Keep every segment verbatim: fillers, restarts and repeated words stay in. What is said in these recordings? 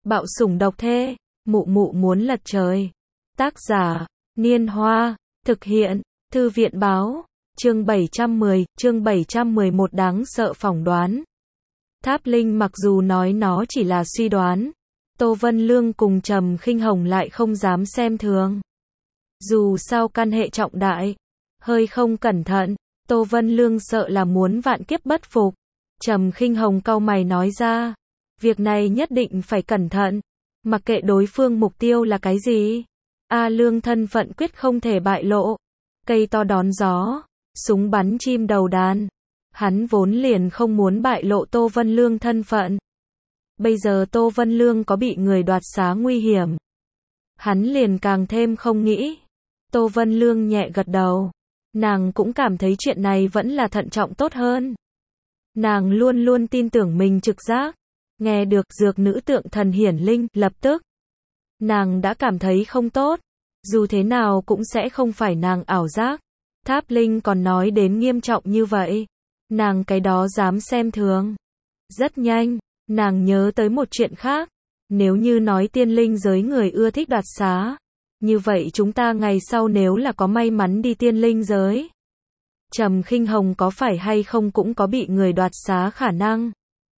Bạo sủng độc thê, mụ mụ muốn lật trời. Tác giả, Niên Hoa, thực hiện, Thư viện báo, chương bảy trăm mười, chương bảy trăm mười một đáng sợ phỏng đoán. Tháp Linh mặc dù nói nó chỉ là suy đoán, Tô Vân Lương cùng Trầm Khinh Hồng lại không dám xem thường. Dù sao căn hệ trọng đại, hơi không cẩn thận, Tô Vân Lương sợ là muốn vạn kiếp bất phục. Trầm Khinh Hồng cau mày nói ra, việc này nhất định phải cẩn thận, mặc kệ đối phương mục tiêu là cái gì. A Lương thân phận quyết không thể bại lộ. Cây to đón gió, súng bắn chim đầu đàn. Hắn vốn liền không muốn bại lộ Tô Vân Lương thân phận. Bây giờ Tô Vân Lương có bị người đoạt xá nguy hiểm, hắn liền càng thêm không nghĩ. Tô Vân Lương nhẹ gật đầu. Nàng cũng cảm thấy chuyện này vẫn là thận trọng tốt hơn. Nàng luôn luôn tin tưởng mình trực giác. Nghe được dược nữ tượng thần hiển linh, lập tức nàng đã cảm thấy không tốt. Dù thế nào cũng sẽ không phải nàng ảo giác. Tháp Linh còn nói đến nghiêm trọng như vậy, nàng cái đó dám xem thường. Rất nhanh, nàng nhớ tới một chuyện khác. Nếu như nói tiên linh giới người ưa thích đoạt xá, như vậy chúng ta ngày sau nếu là có may mắn đi tiên linh giới, Trầm Khinh Hồng có phải hay không cũng có bị người đoạt xá khả năng.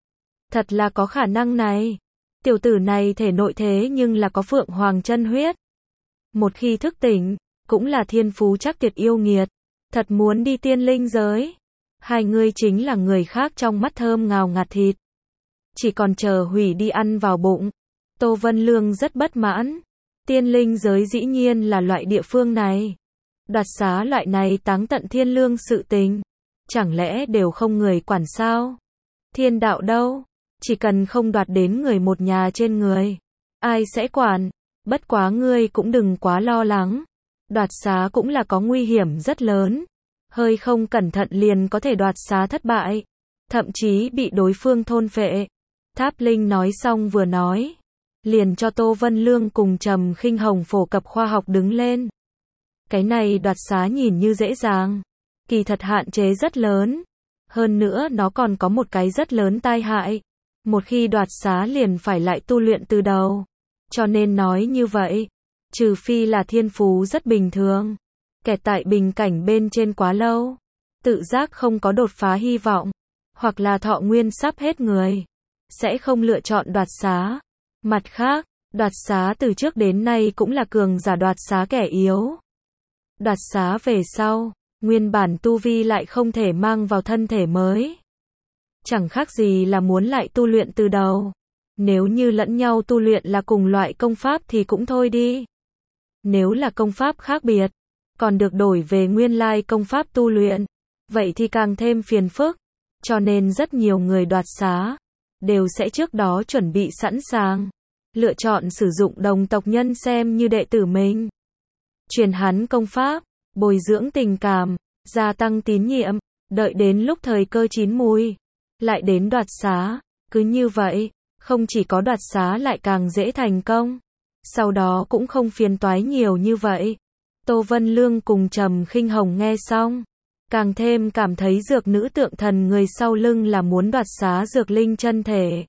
Thật là có khả năng này. Tiểu tử này thể nội thế nhưng là có Phượng Hoàng chân huyết. Một khi thức tỉnh, cũng là thiên phú chắc tuyệt yêu nghiệt. Thật muốn đi tiên linh giới. Hai người chính là người khác trong mắt thơm ngào ngạt thịt. Chỉ còn chờ hủy đi ăn vào bụng. Tô Vân Lương rất bất mãn. Tiên linh giới dĩ nhiên là loại địa phương này. Đoạt xá loại này táng tận thiên lương sự tình. Chẳng lẽ đều không người quản sao? Thiên đạo đâu? Chỉ cần không đoạt đến người một nhà trên người, ai sẽ quản? Bất quá ngươi cũng đừng quá lo lắng. Đoạt xá cũng là có nguy hiểm rất lớn. Hơi không cẩn thận liền có thể đoạt xá thất bại. Thậm chí bị đối phương thôn phệ. Tháp Linh nói xong vừa nói, liền cho Tô Vân Lương cùng Trầm Khinh Hồng phổ cập khoa học đứng lên. Cái này đoạt xá nhìn như dễ dàng, kỳ thật hạn chế rất lớn. Hơn nữa nó còn có một cái rất lớn tai hại. Một khi đoạt xá liền phải lại tu luyện từ đầu. Cho nên nói như vậy, trừ phi là thiên phú rất bình thường, kẹt tại bình cảnh bên trên quá lâu, tự giác không có đột phá hy vọng, hoặc là thọ nguyên sắp hết người, sẽ không lựa chọn đoạt xá. Mặt khác, đoạt xá từ trước đến nay cũng là cường giả đoạt xá kẻ yếu. Đoạt xá về sau, nguyên bản tu vi lại không thể mang vào thân thể mới. Chẳng khác gì là muốn lại tu luyện từ đầu. Nếu như lẫn nhau tu luyện là cùng loại công pháp thì cũng thôi đi. Nếu là công pháp khác biệt, còn được đổi về nguyên lai công pháp tu luyện, vậy thì càng thêm phiền phức. Cho nên rất nhiều người đoạt xá đều sẽ trước đó chuẩn bị sẵn sàng, lựa chọn sử dụng đồng tộc nhân xem như đệ tử mình. Truyền hắn công pháp, bồi dưỡng tình cảm, gia tăng tín nhiệm, đợi đến lúc thời cơ chín mùi, lại đến đoạt xá. Cứ như vậy, không chỉ có đoạt xá lại càng dễ thành công, sau đó cũng không phiền toái nhiều như vậy. Tô Vân Lương cùng Trầm Khinh Hồng nghe xong, càng thêm cảm thấy dược nữ tượng thần người sau lưng là muốn đoạt xá dược linh chân thể.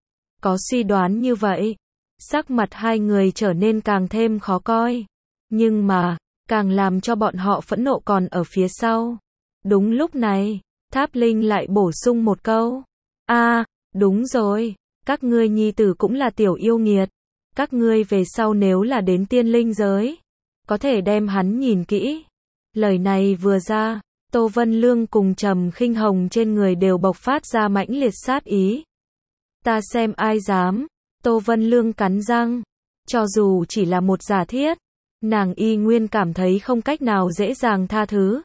Có suy đoán như vậy, sắc mặt hai người trở nên càng thêm khó coi. Nhưng mà, càng làm cho bọn họ phẫn nộ còn ở phía sau. Đúng lúc này, Tháp Linh lại bổ sung một câu. A, à, đúng rồi, các ngươi nhi tử cũng là tiểu yêu nghiệt. Các ngươi về sau nếu là đến tiên linh giới, có thể đem hắn nhìn kỹ. Lời này vừa ra, Tô Vân Lương cùng Trầm Khinh Hồng trên người đều bộc phát ra mãnh liệt sát ý. Ta xem ai dám. Tô Vân Lương cắn răng. Cho dù chỉ là một giả thiết, nàng y nguyên cảm thấy không cách nào dễ dàng tha thứ.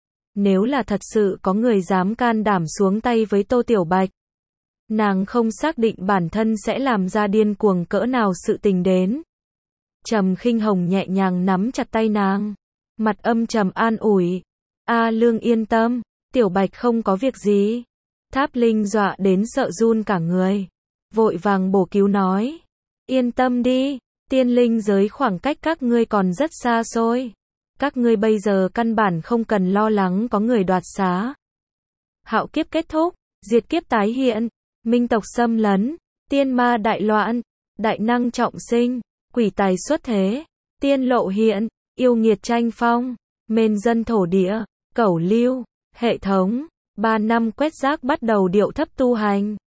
Nếu là thật sự có người dám can đảm xuống tay với Tô Tiểu Bạch, nàng không xác định bản thân sẽ làm ra điên cuồng cỡ nào sự tình đến. Trầm Khinh Hồng nhẹ nhàng nắm chặt tay nàng, mặt âm trầm an ủi. A Lương yên tâm, Tiểu Bạch không có việc gì. Tháp Linh dọa đến sợ run cả người, vội vàng bổ cứu nói. Yên tâm đi, tiên linh giới khoảng cách các ngươi còn rất xa xôi. Các ngươi bây giờ căn bản không cần lo lắng có người đoạt xá. Hạo kiếp kết thúc, diệt kiếp tái hiện, minh tộc xâm lấn, tiên ma đại loạn, đại năng trọng sinh, quỷ tài xuất thế, tiên lộ hiện, yêu nghiệt tranh phong, mên dân thổ địa, cẩu lưu, hệ thống, ba năm quét rác bắt đầu điệu thấp tu hành.